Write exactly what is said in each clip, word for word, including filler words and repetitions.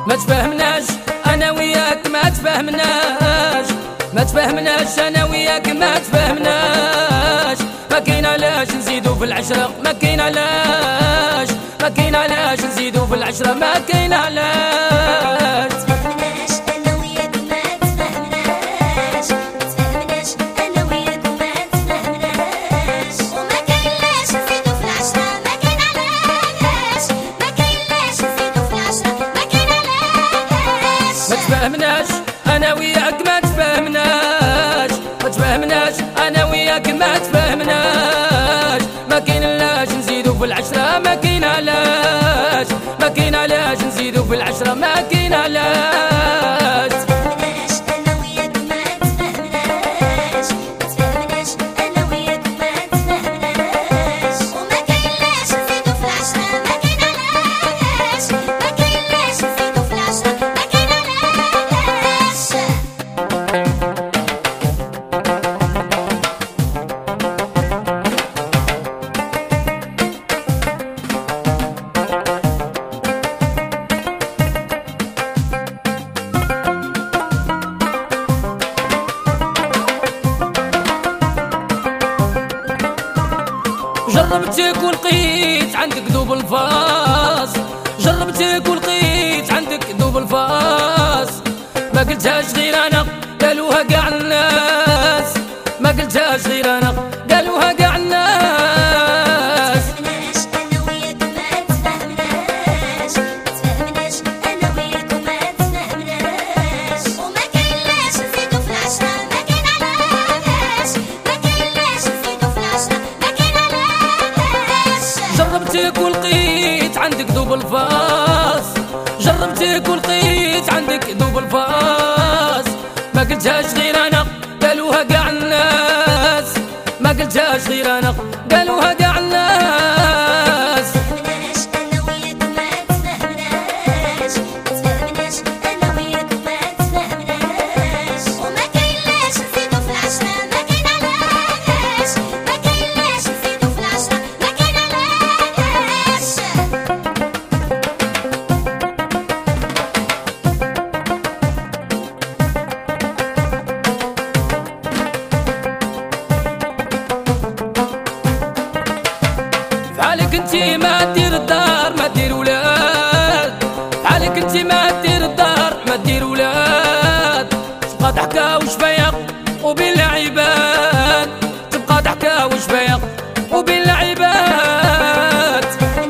ما تفهمناش انا وياك، ما تفهمناش ما تفهمناش انا وياك، ما تفهمناش. ما كاين علاش نزيدو في العشرة، ما كاين علاش ما كاين علاش نزيدو في العشرة، ما كاين علاش. تفهمناش انا وياك، ما تفهمناش ما تفهمناش انا وياك، ما تفهمناش. ما كاين علاش نزيدو في العشرة، ما كاين علاش ما كاين علاش نزيدو في العشرة، ما كاين علاش. جربتك ولقيت عندك ذوب الفاس، جربتك ولقيت عندك ذوب الفاس. ما قلتهاش غير انا، قالوها قاع الناس، ما قلتهاش غير انا، قالوها قاع الناس. جربتك ولقيت عندك ذوب الفاس، جربتك ولقيت عندك ذوب الفاس. ما قلتهاش غير انا، قالوها قاع الناس، ما قلتهاش غير انا، قالوها قاع الناس. فعلك انتي ما دير الدار، ما دير ولاد، فعلك انتي ما دير الدار، ما دير ولاد. تبقى ضحكة وشفايق وبين عباد، تبقى ضحكة وشفايق وبين عباد.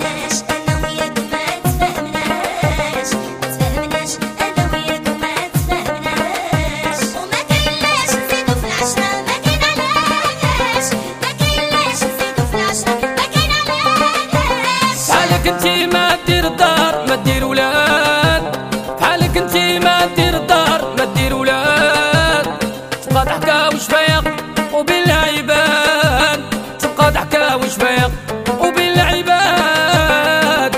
انتي ما دير الدار، ما دير ولاد، بحالك انتي ما دير الدار، ما دير ولاد. تبقى ضحكة وشفايق وبين العباد، تبقى ضحكة وشفايق وبين العباد.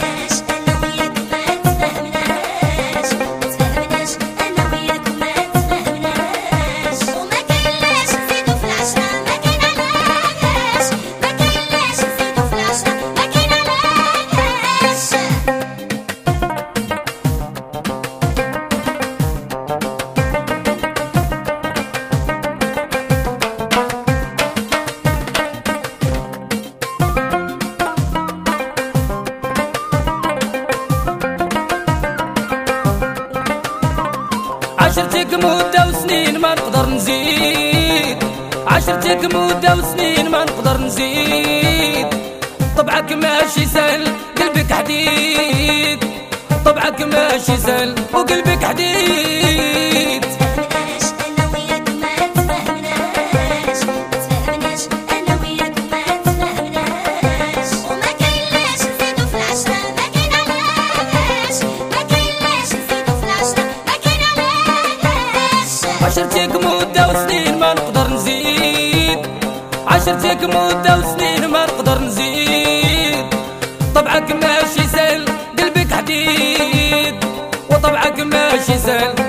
عشرتك مدة وسنين ما نقدر نزيد، عشرتك مدة وسنين ما نقدر نزيد. طبعك ماشي سهل قلبك حديد، طبعك ماشي سهل وقلبك حديد. عشرتك مدة وسنين ما نقدر نزيد، عشرتك مدة وسنين ما نقدر نزيد. طبعك ماشي سهل قلبك حديد، وطبعك ماشي سهل